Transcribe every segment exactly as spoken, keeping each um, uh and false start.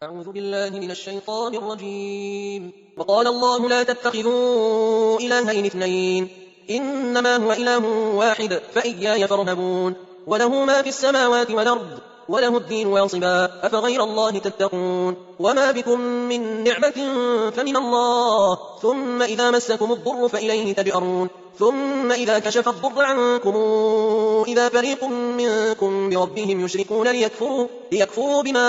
أعوذ بالله من الشيطان الرجيم. وقال الله لا تتخذوا إلهين اثنين إنما هو إله واحد فإياي فارهبون وله ما في السماوات والأرض وله الدين واصبا أفغير الله تتقون وما بكم من نعمة فمن الله ثم إذا مسكم الضر فإليه تجأرون ثم إذا كشف الضر عنكم إذا فريق منكم بربهم يشركون ليكفروا, ليكفروا بما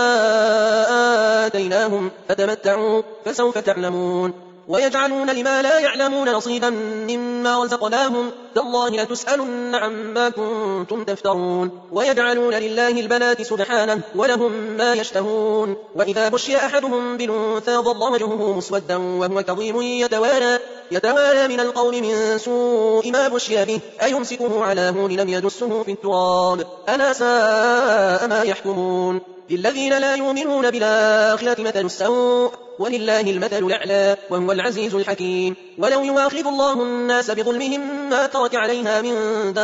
آتيناهم فتمتعوا فسوف تعلمون ويجعلون لما لا يعلمون نصيبا مما رزقناهم تالله لتسألن عما كنتم تفترون ويجعلون لله البنات سبحانه ولهم ما يشتهون وإذا بشي أحدهم بالأنثى ظل وجهه مسودا وهو كظيم يتوارى, يتوارى من القوم من سوء ما بشي به أيمسكه على هون لم يدسه في التراب ألا ساء ما يحكمون للذين لا يؤمنون بالآخرة مثل السوء ولله المثل الأعلى وهو العزيز الحكيم ولو يواخذ الله الناس بظلمهم ما ترك عليها من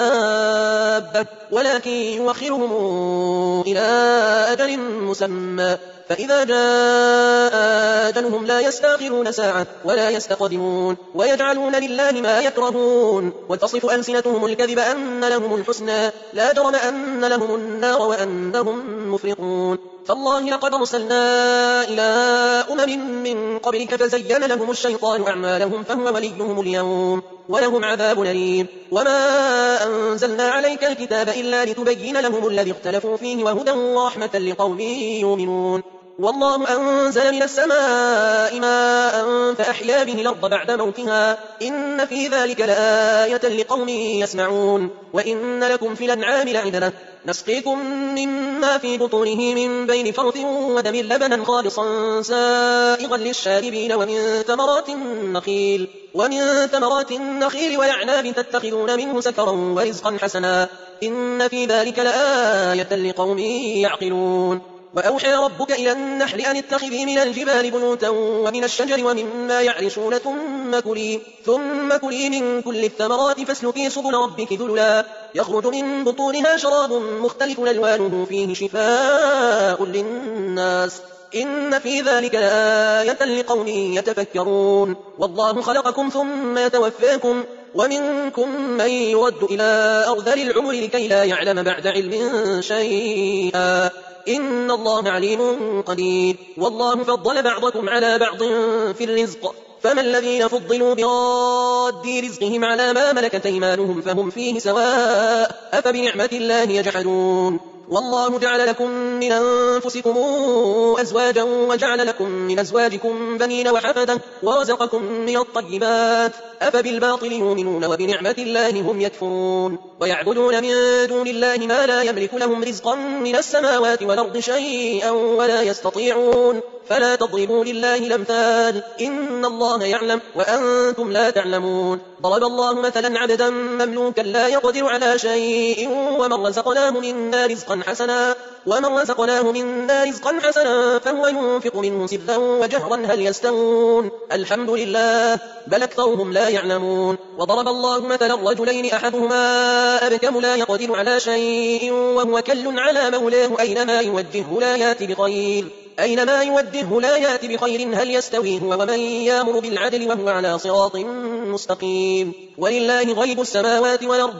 دابة ولكن يوخرهم إلى أجل مسمى فإذا جاء أجلهم لا يستأخرون ساعة ولا يستقدمون ويجعلون لله ما يكرهون وتصف ألسنتهم الكذب أن لهم الحسنى لا جرم أن لهم النار وأنهم مفرطون فالله لقد أرسلنا إلى أمم من قبلك فزين لهم الشيطان أعمالهم فهو وليهم اليوم ولهم عذاب أليم وما أنزلنا عليك الكتاب إلا لتبين لهم الذي اختلفوا فيه وهدى ورحمة لقوم يؤمنون والله أنزل من السماء ماء فأحيا به الأرض بعد موتها إن في ذلك لآية لقوم يسمعون وإن لكم في الأنعام لعبرة نسقيكم مما في بطونه من بين فرث ودم لبنا خالصا سائغا للشاربين ومن ثمرات النخيل ومن ثمرات النخيل ويعناب تتخذون منه سكرا ورزقا حسنا إن في ذلك لآية لقوم يعقلون وأوحى ربك إلى النحل أن اتخذي من الجبال بيوتا ومن الشجر ومما يعرشون ثم كلي, ثم كلي من كل الثمرات فاسلكي سبل ربك ذللا يخرج من بطونها شراب مختلف ألوانه فيه شفاء للناس إن في ذلك لآية لقوم يتفكرون والله خلقكم ثم يتوفاكم ومنكم من يرد إلى أرذل العمر لكي لا يعلم بعد علم شيئا إن الله عليم قدير والله فضل بعضكم على بعض في الرزق فما الذين فضلوا براد رزقهم على ما ملكت أيمانهم فهم فيه سواء أفبنعمة الله يجحدون والله جعل لكم من أنفسكم أزواجا وجعل لكم من أزواجكم بنين وحفدة ورزقكم من الطيبات أفبالباطل يؤمنون وبنعمة الله هم يكفرون ويعبدون من دون الله ما لا يملك لهم رزقا من السماوات والأرض شيئا ولا يستطيعون فلا تضربوا لله الأمثال إن الله يعلم وأنتم لا تعلمون ضرب الله مثلا عبدا مملوكا لا يقدر على شيء ومن رزقناه منا رزقا حسنا ومن رزقناه منا رزقا حسنا فهو ينفق منه سرا وجهرا هل يستوون الحمد لله بل أكثرهم لا يعلمون وضرب الله مثلا رجلين أحدهما أبكم لا يقدر على شيء وهو كل على مولاه أينما يوجهه لا يأتي بخير أينما يوجهه لا يأتي بخير هل يستوي هو ومن يأمر بالعدل وهو على صراط مستقيم ولله غيب السماوات والأرض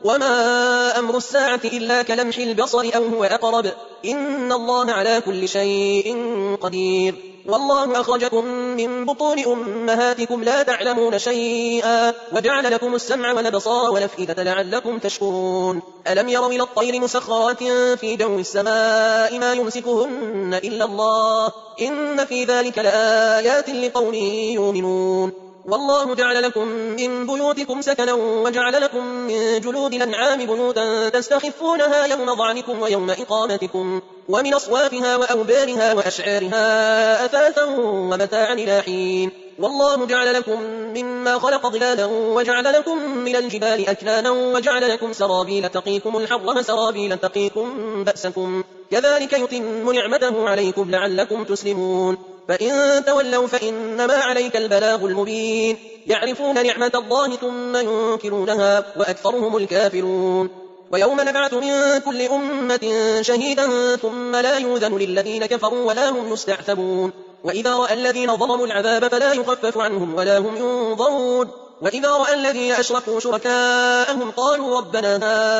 وما أمر الساعة إلا كلمح البصر أو هو أقرب إن الله على كل شيء قدير والله أخرجكم من بطون أمهاتكم لا تعلمون شيئا وجعل لكم السمع والأبصار والأفئدة لعلكم تشكرون ألم يروا إلى الطير مسخرات في جو السماء ما يمسكهن إلا الله إن في ذلك لآيات لقوم يؤمنون والله جعل لكم من بيوتكم سكنا وجعل لكم من جلود الأنعام بيوتا تستخفونها يوم ظعنكم ويوم إقامتكم ومن أصوافها وأوبارها وأشعارها أثاثا ومتاعا إلى حين والله جعل لكم مما خلق ظلالا وجعل لكم من الجبال أكنانا وجعل لكم سرابيل تقيكم الحر وسرابيل تقيكم بأسكم كذلك يتم نعمته عليكم لعلكم تسلمون فإن تولوا فإنما عليك البلاغ المبين يعرفون نعمة الله ثم ينكرونها وأكثرهم الكافرون ويوم نبعث من كل أمة شهيدا ثم لا يؤذن للذين كفروا ولا هم يستعتبون وإذا رأى الذين ظلموا العذاب فلا يخفف عنهم ولا هم ينظرون وإذا رأى الذين أشركوا شركاءهم قالوا ربنا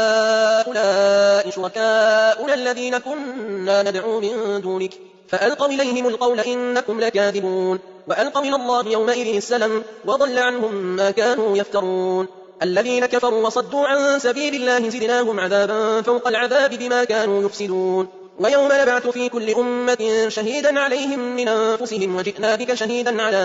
هؤلاء شركاؤنا الذين كنا ندعو من دونك فألقوا إليهم القول إنكم لكاذبون وألقوا إلى الله يومئذ السلام وضل عنهم ما كانوا يفترون الذين كفروا وصدوا عن سبيل الله زدناهم عذابا فوق العذاب بما كانوا يفسدون ويوم نبعث في كل أمة شهيدا عليهم من أنفسهم وجئنا بك شهيدا على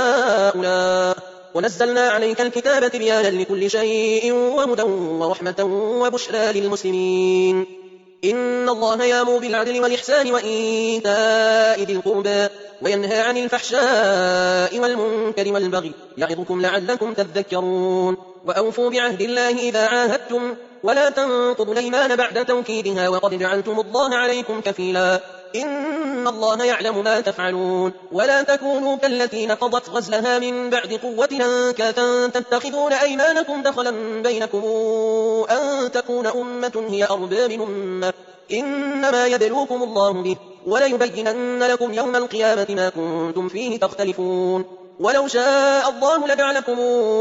هؤلاء ونزلنا عليك الكتاب تبيانا لكل شيء وهدى ورحمة وبشرى للمسلمين إن الله يأمر بالعدل والإحسان وإيتاء ذي القربى وينهى عن الفحشاء والمنكر والبغي يعظكم لعلكم تذكرون وأوفوا بعهد الله إذا عاهدتم ولا تنقضوا الأيمان بعد توكيدها وقد جعلتم الله عليكم كفيلا إن الله يعلم ما تفعلون ولا تكونوا كالتي نقضت غزلها من بعد قوة أنكاثا تتخذون أيمانكم دخلا بينكم أن تكون أمة هي أربى من أمة إنما يبلوكم الله به وليبينن لكم يوم القيامة ما كنتم فيه تختلفون ولو شاء الله لجعلكم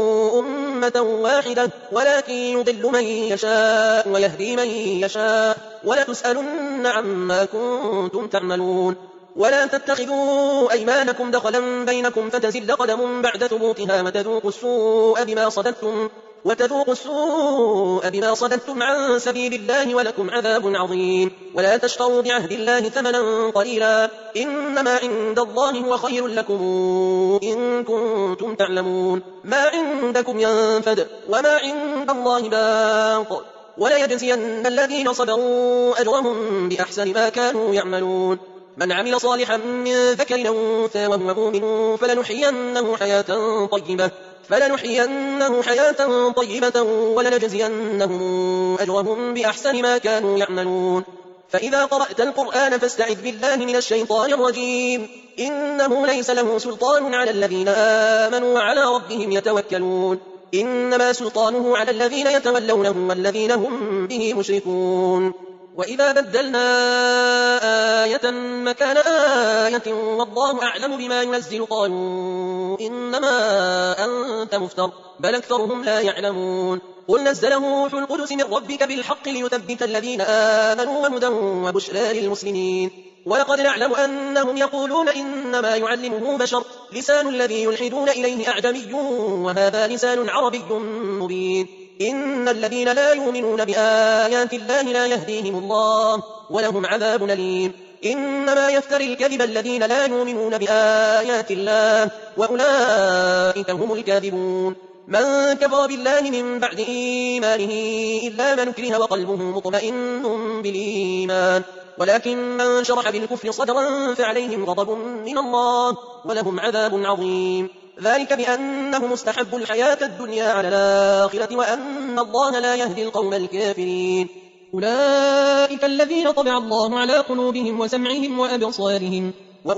أمة واحدة ولكن يضل من يشاء ويهدي من يشاء ولتسألن عما كنتم تعملون ولا تتخذوا أيمانكم دخلا بينكم فتزل قدم بعد ثبوتها وتذوقوا السوء بما صددتم وتذوقوا السوء بما صددتم عن سبيل الله ولكم عذاب عظيم ولا تشتروا بعهد الله ثمنا قليلا إنما عند الله هو خير لكم إن كنتم تعلمون ما عندكم ينفد وما عند الله باق وليجزين الذين صبروا أجرهم بأحسن ما كانوا يعملون من عمل صالحا من ذكر أو أنثى وهو مؤمن فلنحيينه حياة طيبة فلنحيينه حياة طيبة ولنجزينهم أجرهم بأحسن ما كانوا يعملون فإذا قرأت القرآن فاستعذ بالله من الشيطان الرجيم إنه ليس له سلطان على الذين آمنوا وعلى ربهم يتوكلون إنما سلطانه على الذين يتولونه والذين هم به مشركون وإذا بدلنا آية مكان آية والله أعلم بما ينزل قالوا إنما أنت مفتر بل أكثرهم لا يعلمون قل نزله روح القدس من ربك بالحق ليثبت الذين آمنوا وهدى وبشرى للمسلمين ولقد نعلم أنهم يقولون إنما يعلمه بشر لسان الذي يلحدون إليه أعجمي وهذا لسان عربي مبين إن الذين لا يؤمنون بآيات الله لا يهديهم الله ولهم عذاب أليم إنما يفتري الكذب الذين لا يؤمنون بآيات الله وأولئك هم الكاذبون من كفر بالله من بعد إيمانه إلا من كره وقلبه مطمئن بالإيمان ولكن من شرح بالكفر صدرا فعليهم غضب من الله ولهم عذاب عظيم ذلك بأنهم استحبوا الحياة الدنيا على الآخرة وأن الله لا يهدي القوم الكافرين أولئك الذين طبع الله على قلوبهم وسمعهم وأبصارهم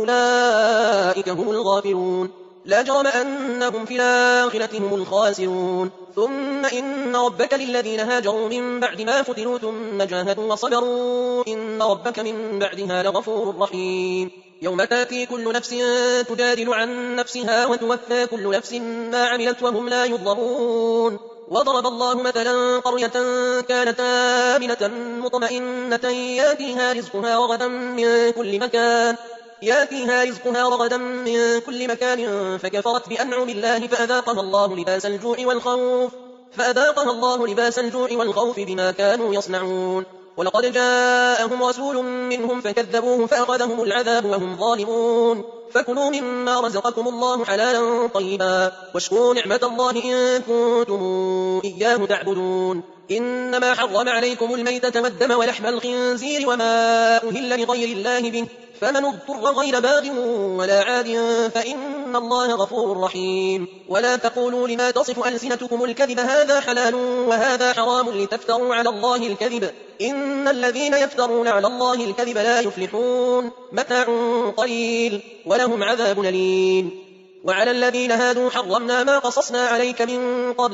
وأولئك هم الغافلون لا جرم أنهم في الآخرة هم الخاسرون ثم إن ربك للذين هاجروا من بعد ما فتنوا ثم جاهدوا وصبروا إن ربك من بعدها لغفور رحيم يوم تأتي كل نفس تجادل عن نفسها وتوفى كل نفس ما عملت وهم لا يظلمون وضرب الله مثلا قرية كانت آمنة مطمئنة ياتيها رزقها رغدا من كل مكان ياتيها رزقها رغدا من كل مكان فكفرت بأنعم الله فأذاقها الله لباس الجوع والخوف فأذاقها الله لباس الجوع والخوف بما كانوا يصنعون ولقد جاءهم رسول منهم فكذبوه فأخذهم العذاب وهم ظالمون فكلوا مما رزقكم الله حلالا طيبا واشكروا نعمة الله إن كنتم إياه تعبدون إنما حرم عليكم الميتة والدم ولحم الخنزير وما أهل لغير الله به فمن اضطر غير باغ ولا عاد فإن الله غفور رحيم ولا تقولوا لما تصف ألسنتكم الكذب هذا حلال وهذا حرام لتفتروا على الله الكذب إن الذين يفترون على الله الكذب لا يفلحون متاع قليل ولهم عذاب أليم وعلى الذين هادوا حرمنا ما قصصنا عليك من قبل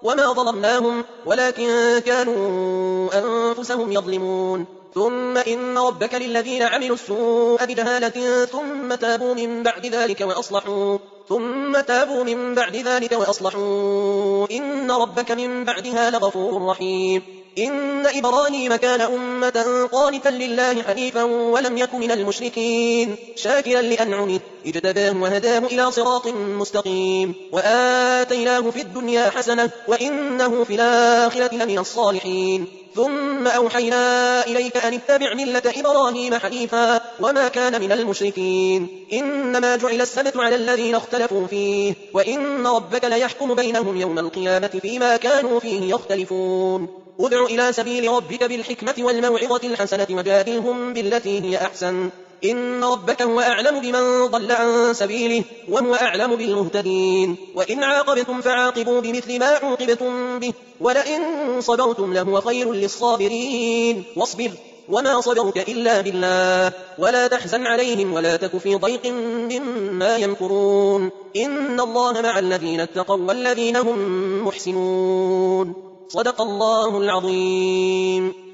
وما ظلمناهم ولكن كانوا أنفسهم يظلمون. ثم إن ربك للذين عملوا السوء بجهالة ثم تابوا من بعد ذلك وأصلحوا ثم تابوا من بعد ذلك وأصلحوا إن ربك من بعدها لغفور رحيم. إن إبراهيم كان أمة قانتا لله حنيفا ولم يك من المشركين شاكرا لأنعمه اجتباه وهداه إلى صراط مستقيم وآتيناه في الدنيا حسنة وإنه في الآخرة لمن الصالحين. ثم أوحينا إليك أن اتبع ملة إبراهيم حنيفا وما كان من المشركين. إنما جعل السبت على الذين اختلفوا فيه وإن ربك ليحكم بينهم يوم القيامة فيما كانوا فيه يختلفون. ادع إلى سبيل ربك بالحكمة والموعظة الحسنة وجادلهم بالتي هي أحسن إن ربك هو أعلم بمن ضل عن سبيله وهو أعلم بالمهتدين. وإن عاقبتم فعاقبوا بمثل ما عوقبتم به ولئن صبرتم لهو خير للصابرين. واصبر وما صبرك إلا بالله ولا تحزن عليهم ولا تك في ضيق مما يمكرون إن الله مع الذين اتقوا والذين هم محسنون. صدق الله العظيم.